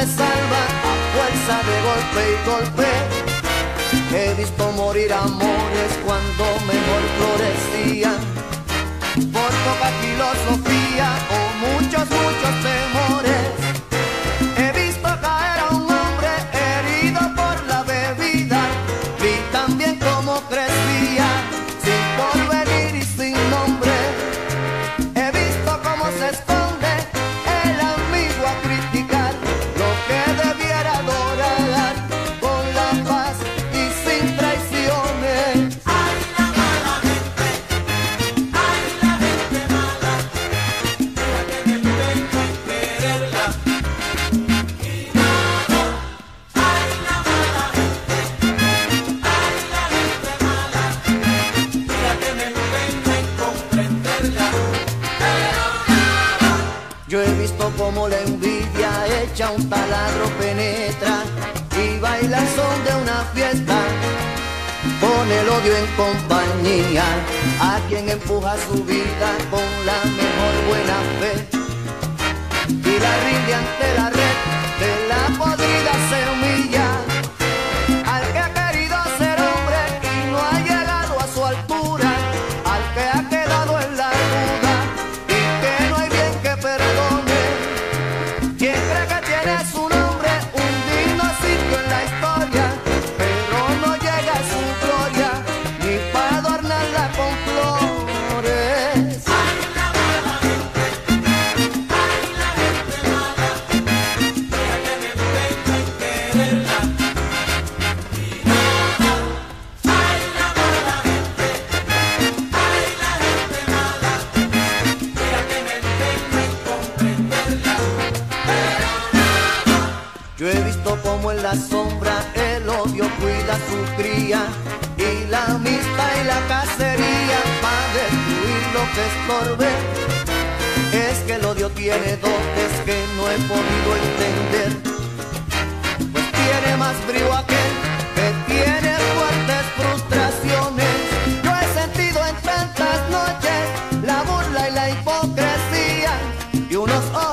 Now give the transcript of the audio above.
salva a fuerza de golpe y golpe. He visto morir amores cuando mejor florecían, por poca filosofía o muchos temores. He visto caer a un hombre herido por la bebida, vi también cómo crecía, sin porvenir y sin nombre. He visto cómo se esconde el amigo a criticar lo que debiera adorar con la paz y sin traiciones. Ay, la mala gente, ay, la gente mala, la que me empeño en quererla y nada. Ay, la mala gente, ay, la gente mala, la que me empeño en comprenderla, pero nada. Yo he visto cómo la envidia echa un taladro penetra y baila al son de una fiesta, con el odio en compañía a quien empuja su vida con la mejor buena fe y la rinde ante la red de la podrida semilla. Al que ha querido ser hombre y no ha llegado a su altura, al que ha quedado en la duda y que no hay bien que perdone. Quien cree que tiene su nombre un digno sitio en la historia, pero no llega a su gloria ni para adornarla con flores. Ay, la mala gente, ay, la gente mala, la que me empeño en quererla y nada. Ay, la mala gente, ay, la gente mala, la que me empeño en comprenderla, pero nada. Yo he visto cómo en la sombra el odio cuida su cría y la amistad y la cacería para destruir lo que estorbe. Es que el odio tiene dotes que no he podido entender, pues tiene más brío aquel que tiene fuertes frustraciones. Yo he sentido en tantas noches la burla y la hipocresía y unos ojos